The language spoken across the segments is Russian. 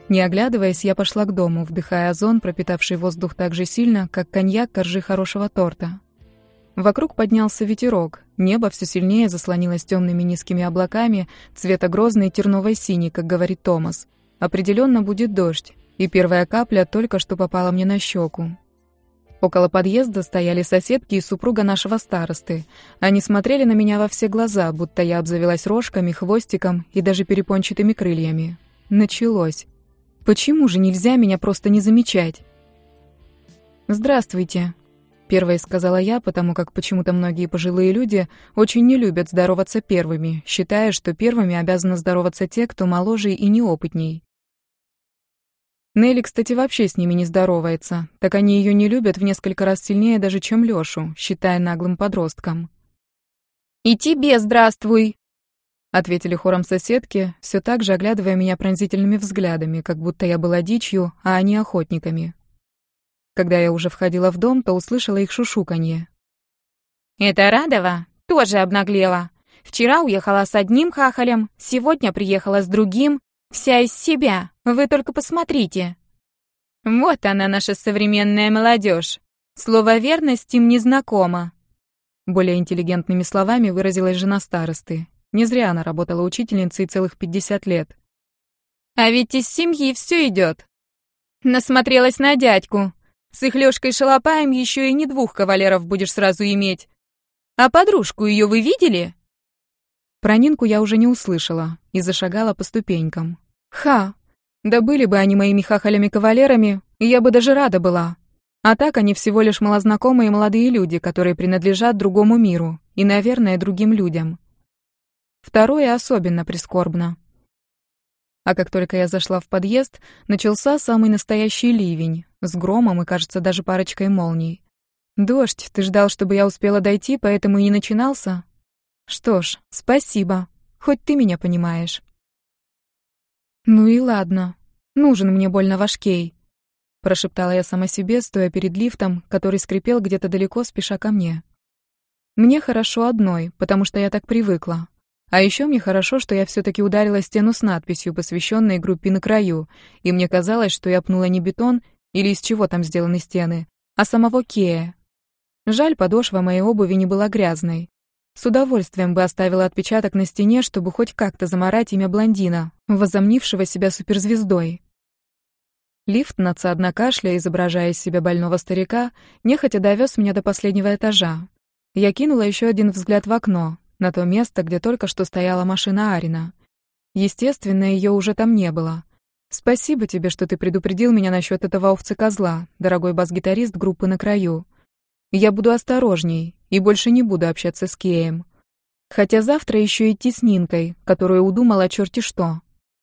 Не оглядываясь, я пошла к дому, вдыхая озон, пропитавший воздух так же сильно, как коньяк коржи хорошего торта. Вокруг поднялся ветерок, небо все сильнее заслонилось темными низкими облаками, цвета грозной терновой синей, как говорит Томас. Определенно будет дождь, и первая капля только что попала мне на щеку. Около подъезда стояли соседки и супруга нашего старосты. Они смотрели на меня во все глаза, будто я обзавелась рожками, хвостиком и даже перепончатыми крыльями. Началось. Почему же нельзя меня просто не замечать? «Здравствуйте», — первой сказала я, потому как почему-то многие пожилые люди очень не любят здороваться первыми, считая, что первыми обязаны здороваться те, кто моложе и неопытней. Нелли, кстати, вообще с ними не здоровается, так они ее не любят в несколько раз сильнее даже, чем Лёшу, считая наглым подростком. «И тебе здравствуй!» — ответили хором соседки, все так же оглядывая меня пронзительными взглядами, как будто я была дичью, а они охотниками. Когда я уже входила в дом, то услышала их шушуканье. «Это Радова тоже обнаглела. Вчера уехала с одним хахалем, сегодня приехала с другим. Вся из себя, вы только посмотрите. Вот она, наша современная молодежь. Слово «верность» им не знакомо». Более интеллигентными словами выразилась жена старосты. Не зря она работала учительницей целых 50 лет. А ведь из семьи все идет. Насмотрелась на дядьку. С их Лёшкой Шалопаем еще и не 2 кавалеров будешь сразу иметь. А подружку ее вы видели? Про Нинку я уже не услышала и зашагала по ступенькам. Ха! Да были бы они моими хахалями-кавалерами, я бы даже рада была. А так они всего лишь малознакомые молодые люди, которые принадлежат другому миру и, наверное, другим людям. Второе особенно прискорбно. А как только я зашла в подъезд, начался самый настоящий ливень, с громом и, кажется, даже парочкой молний. «Дождь, ты ждал, чтобы я успела дойти, поэтому и не начинался?» «Что ж, спасибо, хоть ты меня понимаешь». «Ну и ладно, нужен мне больно ваш кей», — прошептала я сама себе, стоя перед лифтом, который скрипел где-то далеко, спеша ко мне. «Мне хорошо одной, потому что я так привыкла. А еще мне хорошо, что я все-таки ударила стену с надписью, посвященной группе «На краю», и мне казалось, что я пнула не бетон или из чего там сделаны стены, а самого Кея. Жаль, подошва моей обуви не была грязной. С удовольствием бы оставила отпечаток на стене, чтобы хоть как-то замарать имя блондина, возомнившего себя суперзвездой. Лифт, надсадно кашляя, изображая из себя больного старика, нехотя довез меня до последнего этажа. Я кинула еще один взгляд в окно, на то место, где только что стояла машина Арина. Естественно, ее уже там не было. Спасибо тебе, что ты предупредил меня насчет этого овцы-козла, дорогой бас-гитарист группы «На краю». Я буду осторожней и больше не буду общаться с Кеем. Хотя завтра еще идти с Нинкой, которую удумала черти что.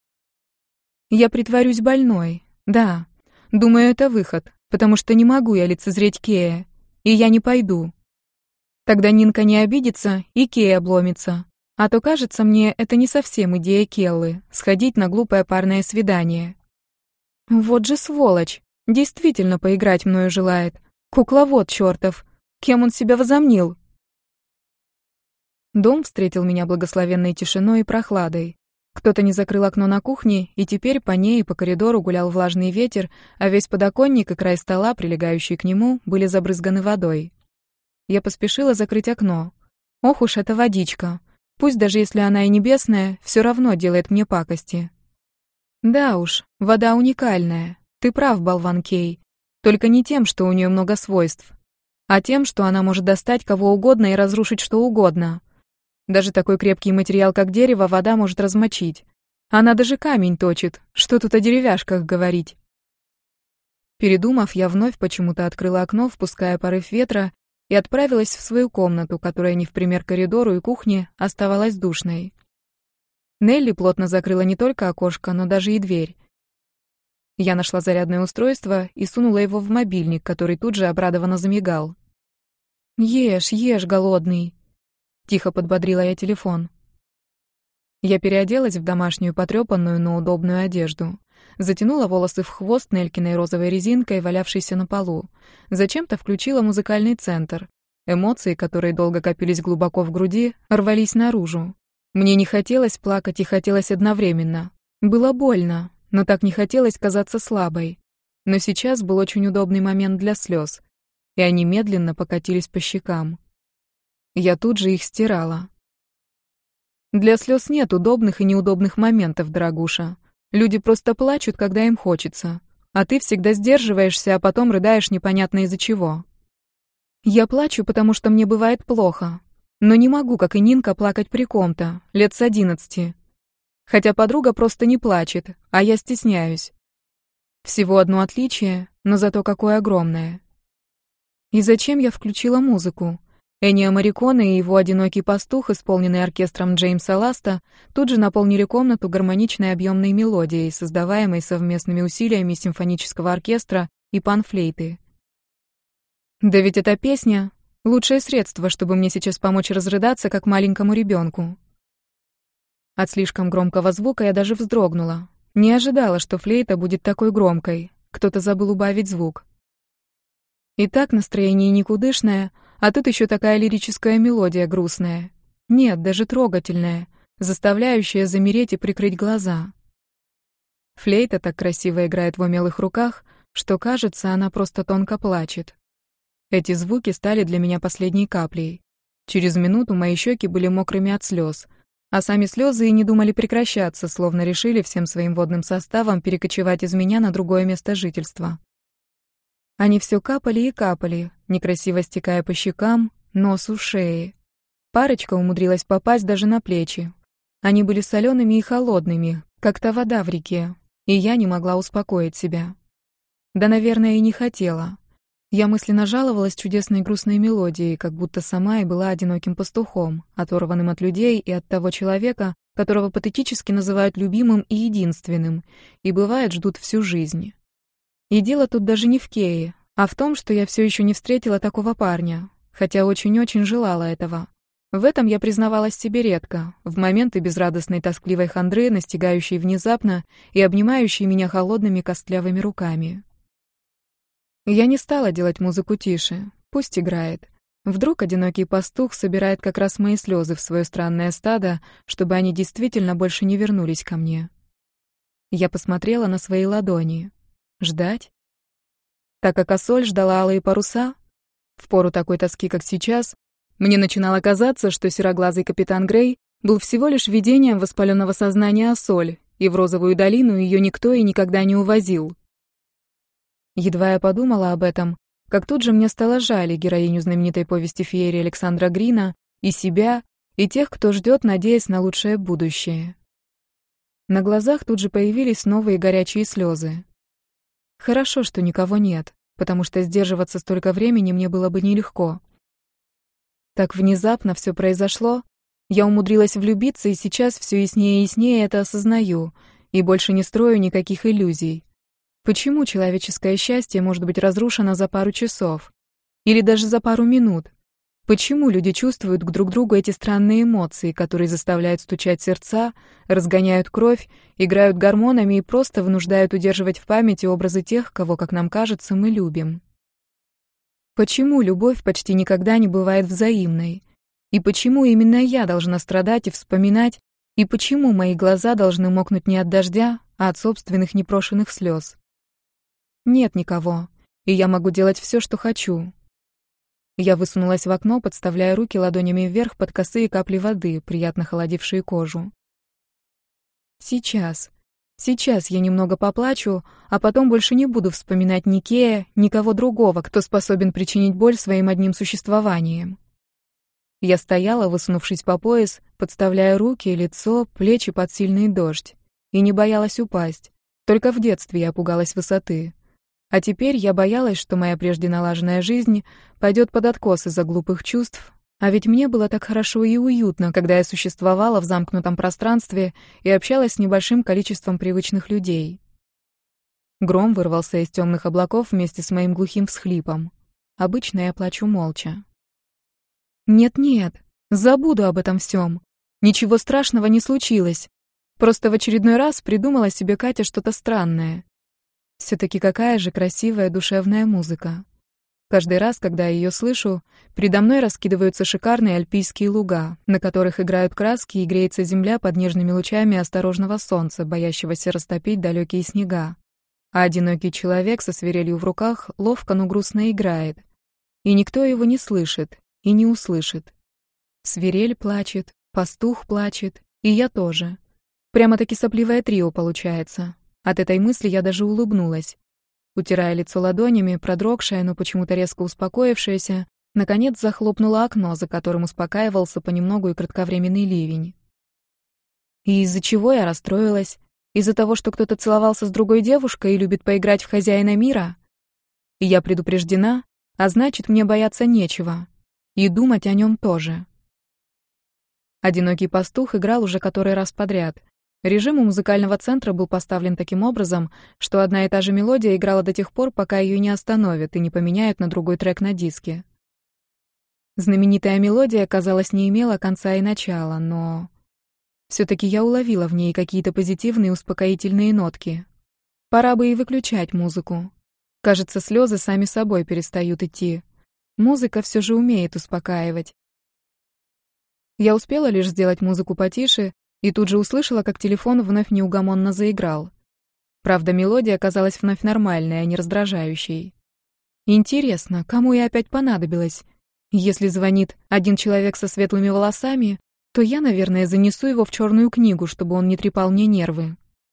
Я притворюсь больной, да. Думаю, это выход, потому что не могу я лицезреть Кея, и я не пойду. Тогда Нинка не обидится, и Кей обломится. А то, кажется мне, это не совсем идея Келлы — сходить на глупое парное свидание. Вот же сволочь, действительно поиграть мною желает. Кукловод чертов. Кем он себя возомнил? Дом встретил меня благословенной тишиной и прохладой. Кто-то не закрыл окно на кухне, и теперь по ней и по коридору гулял влажный ветер, а весь подоконник и край стола, прилегающий к нему, были забрызганы водой. Я поспешила закрыть окно. Ох уж эта водичка. Пусть даже если она и небесная, все равно делает мне пакости. Да уж, вода уникальная. Ты прав, болван Кей. Только не тем, что у нее много свойств, а тем, что она может достать кого угодно и разрушить что угодно. Даже такой крепкий материал, как дерево, вода может размочить. Она даже камень точит, что тут о деревяшках говорить. Передумав, я вновь почему-то открыла окно, впуская порыв ветра, и отправилась в свою комнату, которая не в пример коридору и кухне оставалась душной. Нелли плотно закрыла не только окошко, но даже и дверь. Я нашла зарядное устройство и сунула его в мобильник, который тут же обрадованно замигал. «Ешь, ешь, голодный!» — тихо подбодрила я телефон. Я переоделась в домашнюю потрёпанную, но удобную одежду. Затянула волосы в хвост Нелькиной розовой резинкой, валявшейся на полу. Зачем-то включила музыкальный центр. Эмоции, которые долго копились глубоко в груди, рвались наружу. Мне не хотелось плакать и хотелось одновременно. Было больно. но так не хотелось казаться слабой. Но сейчас был очень удобный момент для слез, и они медленно покатились по щекам. Я тут же их стирала. Для слез нет удобных и неудобных моментов, дорогуша. Люди просто плачут, когда им хочется, а ты всегда сдерживаешься, а потом рыдаешь непонятно из-за чего. Я плачу, потому что мне бывает плохо, но не могу, как и Нинка, плакать при ком-то, лет с 11. Хотя подруга просто не плачет, а я стесняюсь. Всего одно отличие, но зато какое огромное. И зачем я включила музыку? Эннио Морриконе и его «Одинокий пастух», исполненный оркестром Джеймса Ласта, тут же наполнили комнату гармоничной объемной мелодией, создаваемой совместными усилиями симфонического оркестра и панфлейты. Да ведь эта песня — лучшее средство, чтобы мне сейчас помочь разрыдаться, как маленькому ребенку. От слишком громкого звука я даже вздрогнула. Не ожидала, что флейта будет такой громкой. Кто-то забыл убавить звук. И так настроение никудышное, а тут еще такая лирическая мелодия грустная. Нет, даже трогательная, заставляющая замереть и прикрыть глаза. Флейта так красиво играет в умелых руках, что, кажется, она просто тонко плачет. Эти звуки стали для меня последней каплей. Через минуту мои щеки были мокрыми от слез, а сами слезы и не думали прекращаться, словно решили всем своим водным составом перекочевать из меня на другое место жительства. Они все капали и капали, некрасиво стекая по щекам, носу, шее. Парочка умудрилась попасть даже на плечи. Они были солеными и холодными, как та вода в реке, и я не могла успокоить себя. Да, наверное, и не хотела. Я мысленно жаловалась чудесной грустной мелодией, как будто сама и была одиноким пастухом, оторванным от людей и от того человека, которого патетически называют любимым и единственным, и, бывает, ждут всю жизнь. И дело тут даже не в Кее, а в том, что я все еще не встретила такого парня, хотя очень-очень желала этого. В этом я признавалась себе редко, в моменты безрадостной тоскливой хандры, настигающей внезапно и обнимающей меня холодными костлявыми руками. Я не стала делать музыку тише, пусть играет. Вдруг одинокий пастух собирает как раз мои слезы в свое странное стадо, чтобы они действительно больше не вернулись ко мне. Я посмотрела на свои ладони. Ждать? Так как Ассоль ждала алые паруса, в пору такой тоски, как сейчас, мне начинало казаться, что сероглазый капитан Грей был всего лишь видением воспаленного сознания Ассоль, и в розовую долину ее никто и никогда не увозил. Едва я подумала об этом, как тут же мне стало жаль и героиню знаменитой повести феерии Александра Грина, и себя, и тех, кто ждет, надеясь на лучшее будущее. На глазах тут же появились новые горячие слезы. Хорошо, что никого нет, потому что сдерживаться столько времени мне было бы нелегко. Так внезапно все произошло, я умудрилась влюбиться, и сейчас все яснее и яснее это осознаю, и больше не строю никаких иллюзий. Почему человеческое счастье может быть разрушено за пару часов? Или даже за пару минут? Почему люди чувствуют к друг другу эти странные эмоции, которые заставляют стучать сердца, разгоняют кровь, играют гормонами и просто вынуждают удерживать в памяти образы тех, кого, как нам кажется, мы любим? Почему любовь почти никогда не бывает взаимной? И почему именно я должна страдать и вспоминать, и почему мои глаза должны мокнуть не от дождя, а от собственных непрошенных слез? Нет никого, и я могу делать все, что хочу. Я высунулась в окно, подставляя руки ладонями вверх под косые капли воды, приятно холодившие кожу. Сейчас я немного поплачу, а потом больше не буду вспоминать ни Кея, никого другого, кто способен причинить боль своим одним существованием. Я стояла, высунувшись по пояс, подставляя руки, лицо, плечи под сильный дождь, и не боялась упасть. Только в детстве я пугалась высоты. А теперь я боялась, что моя прежде налаженная жизнь пойдет под откос из-за глупых чувств, а ведь мне было так хорошо и уютно, когда я существовала в замкнутом пространстве и общалась с небольшим количеством привычных людей. Гром вырвался из темных облаков вместе с моим глухим всхлипом. Обычно я плачу молча. Нет, забуду об этом всем. Ничего страшного не случилось. Просто в очередной раз придумала себе Катя что-то странное. Все-таки какая же красивая душевная музыка. Каждый раз, когда я ее слышу, передо мной раскидываются шикарные альпийские луга, на которых играют краски и греется земля под нежными лучами осторожного солнца, боящегося растопить далекие снега. А одинокий человек со свирелью в руках ловко, но грустно играет. И никто его не слышит и не услышит. Свирель плачет, пастух плачет, и я тоже. Прямо-таки сопливое трио получается. От этой мысли я даже улыбнулась. Утирая лицо ладонями, продрогшая, но почему-то резко успокоившаяся, наконец захлопнула окно, за которым успокаивался понемногу и кратковременный ливень. И из-за чего я расстроилась? Из-за того, что кто-то целовался с другой девушкой и любит поиграть в хозяина мира? И я предупреждена, а значит, мне бояться нечего. И думать о нем тоже. Одинокий пастух играл уже который раз подряд. Режим у музыкального центра был поставлен таким образом, что одна и та же мелодия играла до тех пор, пока ее не остановят и не поменяют на другой трек на диске. Знаменитая мелодия, казалось, не имела конца и начала, но... Все-таки я уловила в ней какие-то позитивные успокоительные нотки. Пора бы и выключать музыку. Кажется, слезы сами собой перестают идти. Музыка все же умеет успокаивать. Я успела лишь сделать музыку потише, и тут же услышала, как телефон вновь неугомонно заиграл. Правда, мелодия оказалась вновь нормальной, а не раздражающей. Интересно, кому я опять понадобилась? Если звонит один человек со светлыми волосами, то я, наверное, занесу его в черную книгу, чтобы он не трепал мне нервы.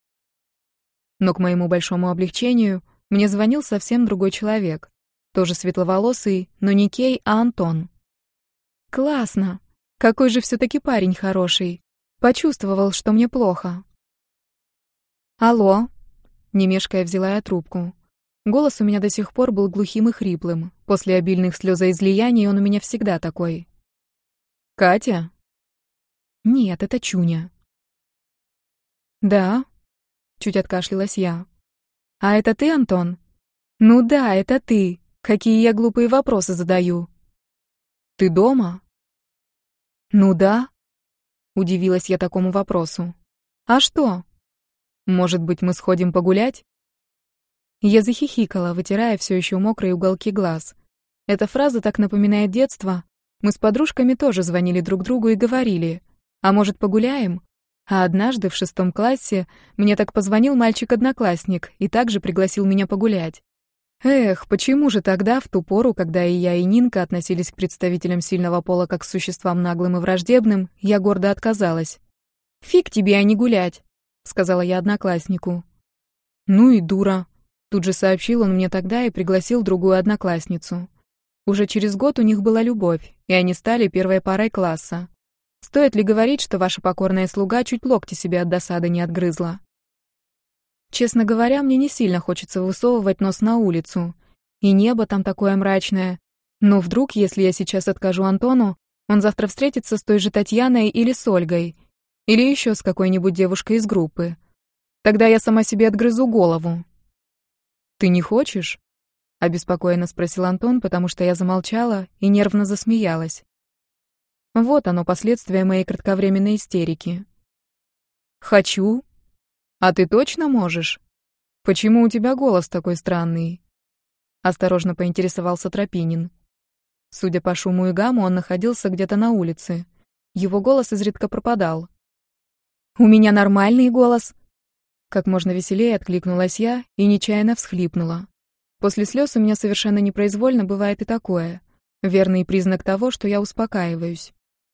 Но к моему большому облегчению мне звонил совсем другой человек. Тоже светловолосый, но не Кей, а Антон. Классно! Какой же все-таки парень хороший. Почувствовал, что мне плохо. «Алло?» Не мешкая, взяла я трубку. Голос у меня до сих пор был глухим и хриплым. После обильных слезоизлияний он у меня всегда такой. «Катя?» «Нет, это Чуня». «Да?» Чуть откашлялась я. «А это ты, Антон?» «Ну да, это ты. Какие я глупые вопросы задаю». «Ты дома?» «Ну да». Удивилась я такому вопросу. «А что? Может быть, мы сходим погулять?» Я захихикала, вытирая все еще мокрые уголки глаз. Эта фраза так напоминает детство. Мы с подружками тоже звонили друг другу и говорили: «А может, погуляем?» А однажды в 6 классе мне так позвонил мальчик-одноклассник и также пригласил меня погулять. Эх, почему же тогда, в ту пору, когда и я, и Нинка относились к представителям сильного пола как к существам наглым и враждебным, я гордо отказалась. «Фиг тебе, а не гулять», — сказала я однокласснику. «Ну и дура», — тут же сообщил он мне тогда и пригласил другую одноклассницу. Уже через год у них была любовь, и они стали первой парой класса. Стоит ли говорить, что ваша покорная слуга чуть локти себе от досады не отгрызла? Честно говоря, мне не сильно хочется высовывать нос на улицу. И небо там такое мрачное. Но вдруг, если я сейчас откажу Антону, он завтра встретится с той же Татьяной или с Ольгой. Или еще с какой-нибудь девушкой из группы. Тогда я сама себе отгрызу голову. «Ты не хочешь?» — обеспокоенно спросил Антон, потому что я замолчала и нервно засмеялась. Вот оно, последствие моей кратковременной истерики. «Хочу? А ты точно можешь? Почему у тебя голос такой странный?» Осторожно поинтересовался Тропинин. Судя по шуму и гамму, он находился где-то на улице. Его голос изредка пропадал. «У меня нормальный голос!» Как можно веселее откликнулась я и нечаянно всхлипнула. После слез у меня совершенно непроизвольно бывает и такое. Верный признак того, что я успокаиваюсь.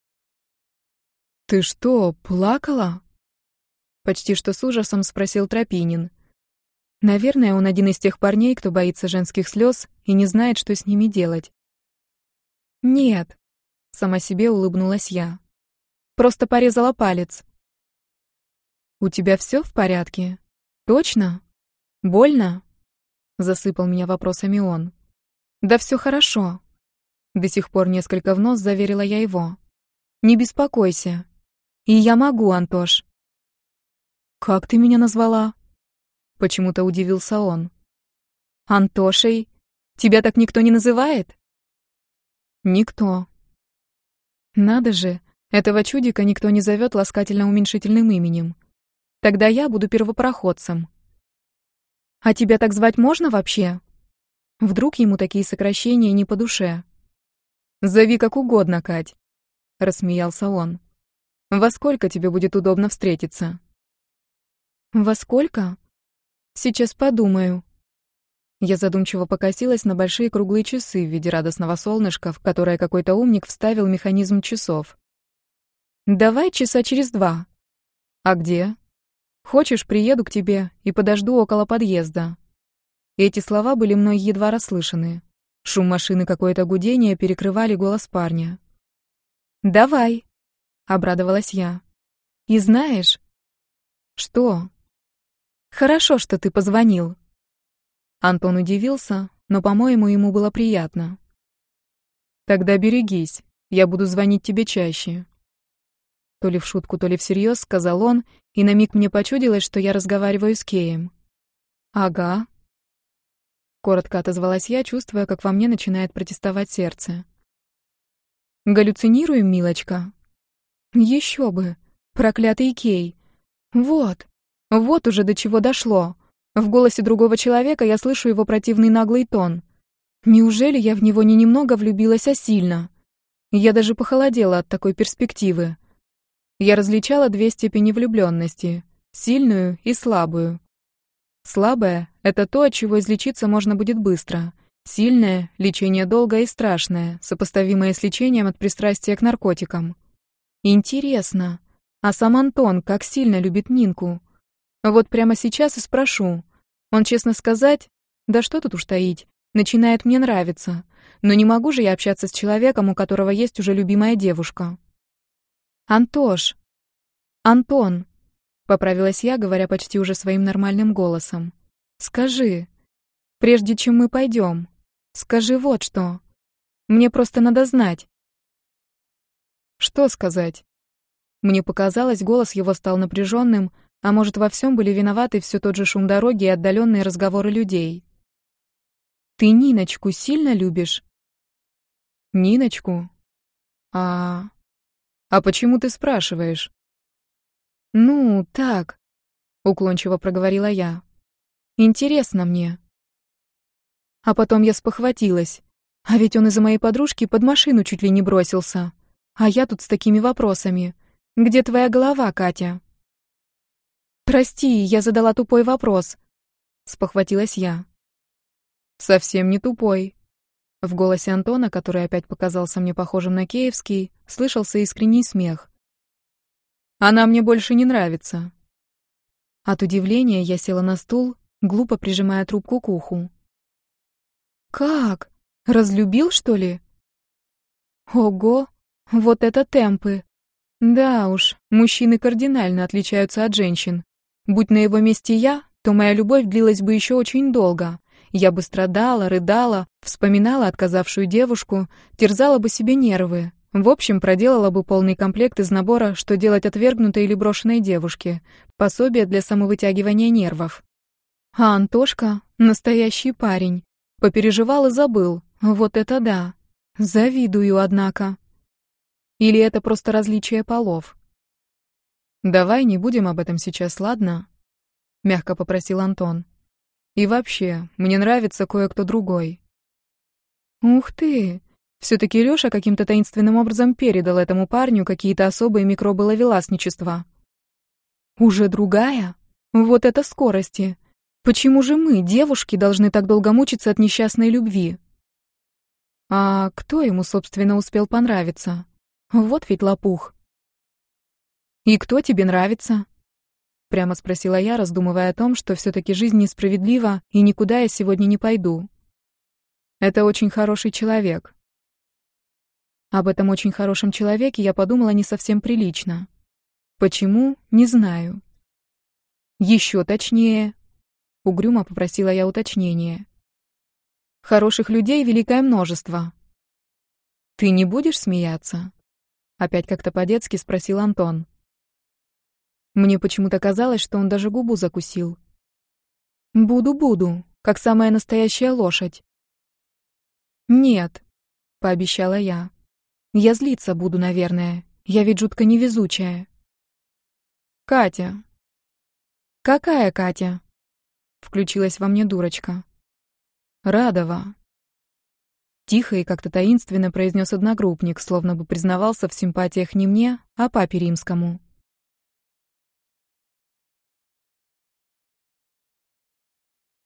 «Ты что, плакала?» Почти что с ужасом спросил Тропинин. Наверное, он один из тех парней, кто боится женских слез и не знает, что с ними делать. «Нет», — сама себе улыбнулась я. «Просто порезала палец». «У тебя все в порядке? Точно? Больно?» — засыпал меня вопросами он. «Да все хорошо». До сих пор несколько в нос заверила я его. «Не беспокойся. И я могу, Антош». «Как ты меня назвала?» Почему-то удивился он. «Антошей? Тебя так никто не называет?» «Никто». «Надо же, этого чудика никто не зовет ласкательно-уменьшительным именем. Тогда я буду первопроходцем». «А тебя так звать можно вообще?» Вдруг ему такие сокращения не по душе. «Зови как угодно, Кать», — рассмеялся он. «Во сколько тебе будет удобно встретиться?» «Во сколько? Сейчас подумаю». Я задумчиво покосилась на большие круглые часы в виде радостного солнышка, в которое какой-то умник вставил механизм часов. «Давай часа через 2. А где?» «Хочешь, приеду к тебе и подожду около подъезда». Эти слова были мной едва расслышаны. Шум машины, какое-то гудение перекрывали голос парня. «Давай», — обрадовалась я. «И знаешь...» «Что?» «Хорошо, что ты позвонил». Антон удивился, но, по-моему, ему было приятно. «Тогда берегись, я буду звонить тебе чаще». То ли в шутку, то ли всерьез, сказал он, и на миг мне почудилось, что я разговариваю с Кеем. «Ага». Коротко отозвалась я, чувствуя, как во мне начинает протестовать сердце. «Галлюцинируем, милочка?» «Еще бы! Проклятый Кей! Вот уже до чего дошло. В голосе другого человека я слышу его противный наглый тон. Неужели я в него не немного влюбилась, а сильно? Я даже похолодела от такой перспективы. Я различала 2 степени влюбленности: сильную и слабую. Слабая — это то, от чего излечиться можно будет быстро. Сильное — лечение долгое и страшное, сопоставимое с лечением от пристрастия к наркотикам. Интересно, а сам Антон как сильно любит Нинку? Вот прямо сейчас и спрошу. Он, честно сказать, да что тут уж таить, начинает мне нравиться. Но не могу же я общаться с человеком, у которого есть уже любимая девушка. «Антош! Антон!» — поправилась я, говоря почти уже своим нормальным голосом. «Скажи, прежде чем мы пойдем, скажи вот что. Мне просто надо знать». «Что сказать?» Мне показалось, голос его стал напряженным, а может, во всем были виноваты все тот же шум дороги и отдаленные разговоры людей. «Ты Ниночку сильно любишь?» «Ниночку? А почему ты спрашиваешь?» «Ну, так», — уклончиво проговорила я. «Интересно мне». А потом я спохватилась. А ведь он из-за моей подружки под машину чуть ли не бросился. А я тут с такими вопросами. «Где твоя голова, Катя?» «Прости, я задала тупой вопрос», — спохватилась я. «Совсем не тупой». В голосе Антона, который опять показался мне похожим на киевский, слышался искренний смех. «Она мне больше не нравится». От удивления я села на стул, глупо прижимая трубку к уху. «Как? Разлюбил, что ли?» «Ого, вот это темпы! Да уж, мужчины кардинально отличаются от женщин. Будь на его месте я, то моя любовь длилась бы еще очень долго. Я бы страдала, рыдала, вспоминала отказавшую девушку, терзала бы себе нервы. В общем, проделала бы полный комплект из набора «Что делать отвергнутой или брошенной девушке», пособие для самовытягивания нервов. А Антошка — настоящий парень. Попереживал и забыл. Вот это да. Завидую, однако. Или это просто различие полов? «Давай не будем об этом сейчас, ладно?» — мягко попросил Антон. «И вообще, мне нравится кое-кто другой». «Ух ты! Все-таки Лёша каким-то таинственным образом передал этому парню какие-то особые микробы ловеласничества». «Уже другая? Вот это скорости! Почему же мы, девушки, должны так долго мучиться от несчастной любви?» «А кто ему, собственно, успел понравиться? Вот ведь лопух». «И кто тебе нравится?» — прямо спросила я, раздумывая о том, что все-таки жизнь несправедлива, и никуда я сегодня не пойду. «Это очень хороший человек». Об этом очень хорошем человеке я подумала не совсем прилично. Почему? Не знаю. Еще точнее. Угрюмо попросила я уточнения. Хороших людей великое множество. «Ты не будешь смеяться?» Опять как-то по-детски спросил Антон. Мне почему-то казалось, что он даже губу закусил. «Буду, как самая настоящая лошадь». «Нет», — пообещала я. «Я злиться буду, наверное. Я ведь жутко невезучая». «Катя». «Какая Катя?» — включилась во мне дурочка. Радова. Тихо и как-то таинственно произнес одногруппник, словно бы признавался в симпатиях не мне, а папе римскому.